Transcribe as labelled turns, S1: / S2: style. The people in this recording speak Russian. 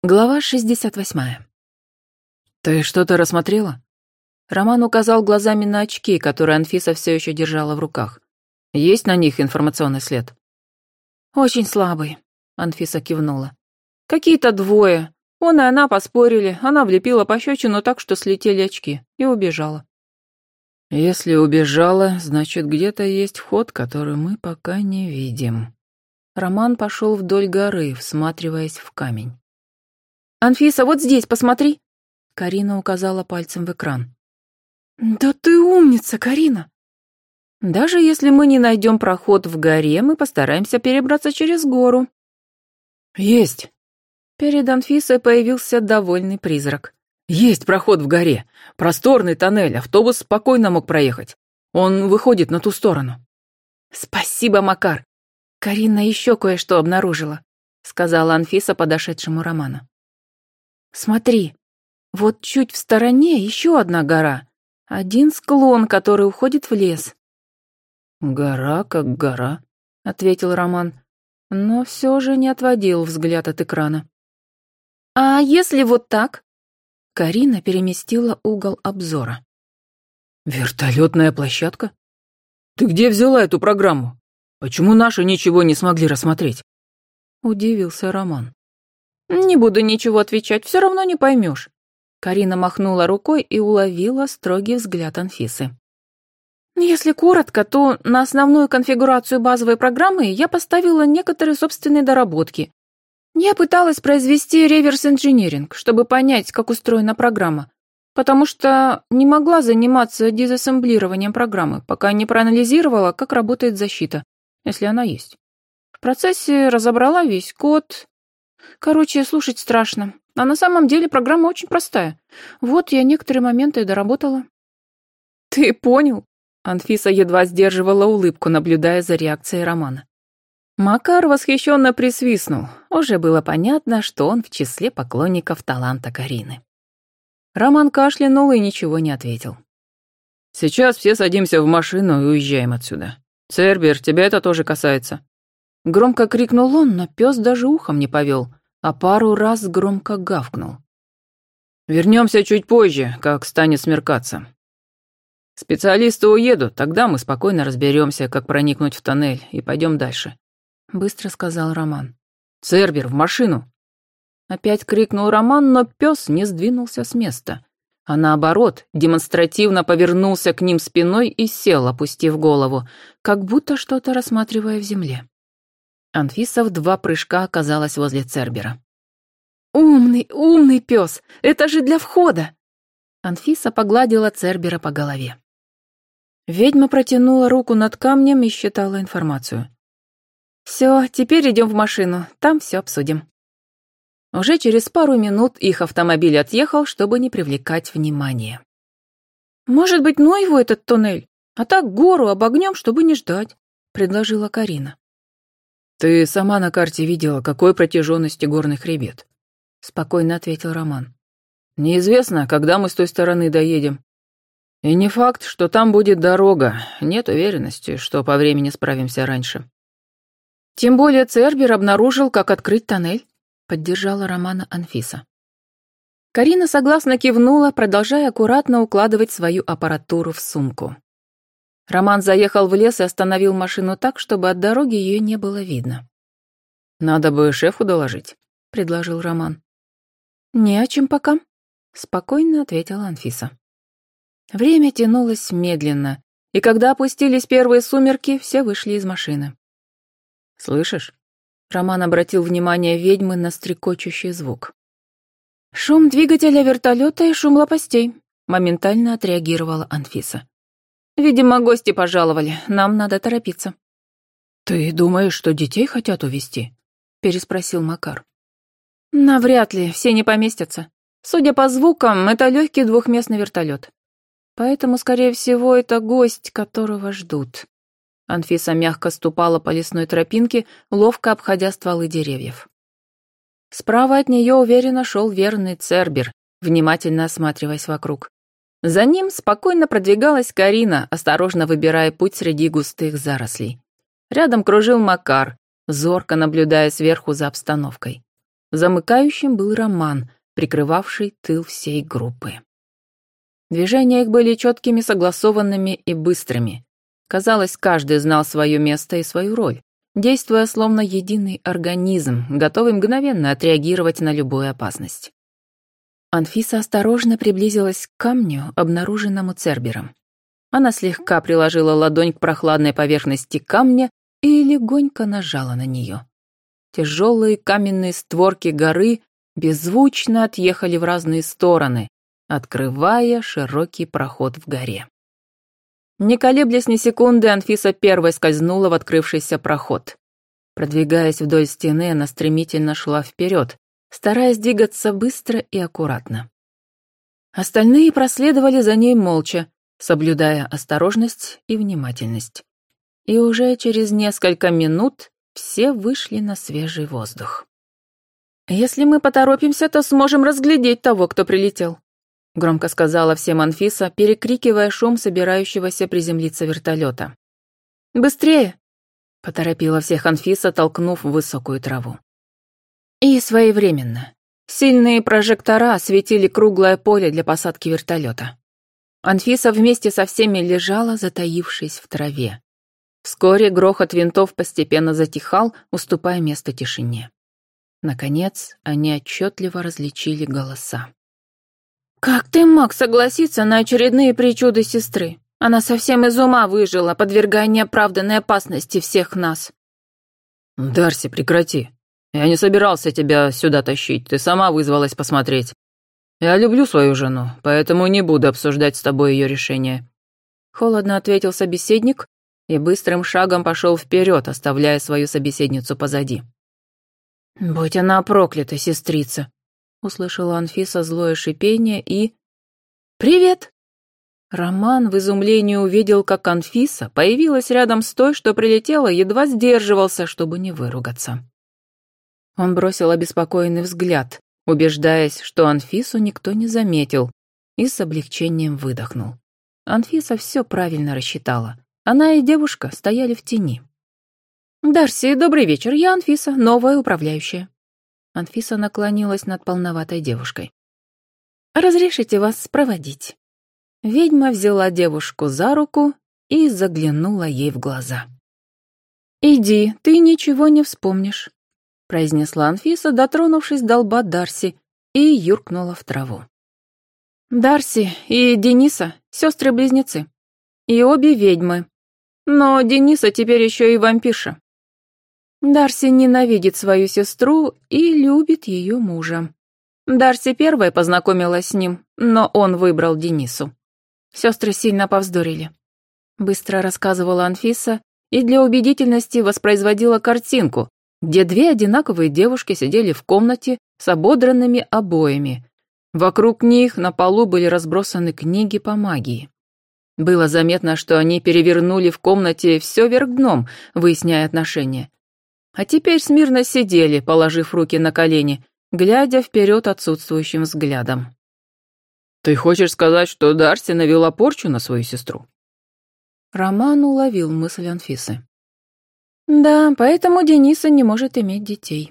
S1: Глава 68. «Ты что-то рассмотрела?» Роман указал глазами на очки, которые Анфиса все еще держала в руках. «Есть на них информационный след?» «Очень слабый», — Анфиса кивнула. «Какие-то двое. Он и она поспорили, она влепила пощечину так, что слетели очки, и убежала». «Если убежала, значит, где-то есть вход, который мы пока не видим». Роман пошел вдоль горы, всматриваясь в камень. «Анфиса, вот здесь, посмотри!» Карина указала пальцем в экран. «Да ты умница, Карина!» «Даже если мы не найдем проход в горе, мы постараемся перебраться через гору». «Есть!» Перед Анфисой появился довольный призрак. «Есть проход в горе. Просторный тоннель, автобус спокойно мог проехать. Он выходит на ту сторону». «Спасибо, Макар. Карина еще кое-что обнаружила», — сказала Анфиса подошедшему Роману. «Смотри, вот чуть в стороне еще одна гора. Один склон, который уходит в лес». «Гора как гора», — ответил Роман, но все же не отводил взгляд от экрана. «А если вот так?» Карина переместила угол обзора. «Вертолетная площадка? Ты где взяла эту программу? Почему наши ничего не смогли рассмотреть?» Удивился Роман. «Не буду ничего отвечать, все равно не поймешь». Карина махнула рукой и уловила строгий взгляд Анфисы. «Если коротко, то на основную конфигурацию базовой программы я поставила некоторые собственные доработки. Я пыталась произвести реверс-инжиниринг, чтобы понять, как устроена программа, потому что не могла заниматься дизассемблированием программы, пока не проанализировала, как работает защита, если она есть. В процессе разобрала весь код. Короче, слушать страшно. А на самом деле программа очень простая. Вот я некоторые моменты и доработала». «Ты понял?» Анфиса едва сдерживала улыбку, наблюдая за реакцией Романа. Макар восхищенно присвистнул. Уже было понятно, что он в числе поклонников таланта Карины. Роман кашлянул и ничего не ответил. «Сейчас все садимся в машину и уезжаем отсюда. Цербер, тебя это тоже касается». Громко крикнул он, но пес даже ухом не повел, а пару раз громко гавкнул. «Вернемся чуть позже, как станет смеркаться. Специалисты уедут, тогда мы спокойно разберемся, как проникнуть в тоннель, и пойдем дальше», — быстро сказал Роман. «Цербер, в машину!» Опять крикнул Роман, но пес не сдвинулся с места, а наоборот, демонстративно повернулся к ним спиной и сел, опустив голову, как будто что-то рассматривая в земле. Анфиса в 2 прыжка оказалась возле Цербера. «Умный, умный пес! Это же для входа!» Анфиса погладила Цербера по голове. Ведьма протянула руку над камнем и считала информацию. «Все, теперь идем в машину, там все обсудим». Уже через пару минут их автомобиль отъехал, чтобы не привлекать внимания. «Может быть, ну его этот туннель, а так гору обогнем, чтобы не ждать», — предложила Карина. «Ты сама на карте видела, какой протяженности горный хребет», — спокойно ответил Роман. «Неизвестно, когда мы с той стороны доедем. И не факт, что там будет дорога, нет уверенности, что по времени справимся раньше». «Тем более Цербер обнаружил, как открыть тоннель», — поддержала Романа Анфиса. Карина согласно кивнула, продолжая аккуратно укладывать свою аппаратуру в сумку. Роман заехал в лес и остановил машину так, чтобы от дороги ее не было видно. «Надо бы шефу доложить», — предложил Роман. «Не о чем пока», — спокойно ответила Анфиса. Время тянулось медленно, и когда опустились первые сумерки, все вышли из машины. «Слышишь?» — Роман обратил внимание ведьмы на стрекочущий звук. «Шум двигателя вертолета и шум лопастей», — моментально отреагировала Анфиса. «Видимо, гости пожаловали, нам надо торопиться». «Ты думаешь, что детей хотят увезти?» — переспросил Макар. «Навряд ли, все не поместятся. Судя по звукам, это легкий 2-местный вертолет. Поэтому, скорее всего, это гость, которого ждут». Анфиса мягко ступала по лесной тропинке, ловко обходя стволы деревьев. Справа от нее уверенно шел верный Цербер, внимательно осматриваясь вокруг. За ним спокойно продвигалась Карина, осторожно выбирая путь среди густых зарослей. Рядом кружил Макар, зорко наблюдая сверху за обстановкой. Замыкающим был Роман, прикрывавший тыл всей группы. Движения их были четкими, согласованными и быстрыми. Казалось, каждый знал свое место и свою роль, действуя словно единый организм, готовый мгновенно отреагировать на любую опасность. Анфиса осторожно приблизилась к камню, обнаруженному Цербером. Она слегка приложила ладонь к прохладной поверхности камня и легонько нажала на нее. Тяжелые каменные створки горы беззвучно отъехали в разные стороны, открывая широкий проход в горе. Не колеблясь ни секунды, Анфиса первой скользнула в открывшийся проход. Продвигаясь вдоль стены, она стремительно шла вперед, стараясь двигаться быстро и аккуратно. Остальные проследовали за ней молча, соблюдая осторожность и внимательность. И уже через несколько минут все вышли на свежий воздух. «Если мы поторопимся, то сможем разглядеть того, кто прилетел», громко сказала всем Анфиса, перекрикивая шум собирающегося приземлиться вертолета. «Быстрее!» — поторопила всех Анфиса, толкнув в высокую траву. И своевременно. Сильные прожектора осветили круглое поле для посадки вертолета. Анфиса вместе со всеми лежала, затаившись в траве. Вскоре грохот винтов постепенно затихал, уступая место тишине. Наконец, они отчетливо различили голоса. «Как ты мог согласиться на очередные причуды сестры? Она совсем из ума выжила, подвергая неоправданной опасности всех нас».
S2: «Дарси, прекрати. Я не собирался тебя сюда тащить, ты сама вызвалась посмотреть. Я люблю свою жену, поэтому не буду обсуждать с тобой ее решение».
S1: Холодно ответил собеседник и быстрым шагом пошел вперед, оставляя свою собеседницу позади. «Будь она проклята, сестрица!» Услышала Анфиса злое шипение и... «Привет!» Роман в изумлении увидел, как Анфиса появилась рядом с той, что прилетела, едва сдерживался, чтобы не выругаться. Он бросил обеспокоенный взгляд, убеждаясь, что Анфису никто не заметил, и с облегчением выдохнул. Анфиса все правильно рассчитала. Она и девушка стояли в тени. «Дарси, добрый вечер, я Анфиса, новая управляющая». Анфиса наклонилась над полноватой девушкой. «Разрешите вас проводить?» Ведьма взяла девушку за руку и заглянула ей в глаза. «Иди, ты ничего не вспомнишь», — произнесла Анфиса, дотронувшись до лба Дарси, и юркнула в траву. «Дарси и Дениса — сестры-близнецы, и обе ведьмы, но Дениса теперь еще и вампирша. Дарси ненавидит свою сестру и любит ее мужа. Дарси первой познакомилась с ним, но он выбрал Денису. Сестры сильно повздорили», — быстро рассказывала Анфиса и для убедительности воспроизводила картинку, где две одинаковые девушки сидели в комнате с ободранными обоями. Вокруг них на полу были разбросаны книги по магии. Было заметно, что они перевернули в комнате все вверх дном, выясняя отношения. А теперь смирно сидели, положив руки на колени, глядя вперед отсутствующим взглядом.
S2: «Ты хочешь сказать, что Дарси навела порчу на свою сестру?»
S1: Роман уловил мысль Анфисы. «Да, поэтому Дениса не может иметь детей».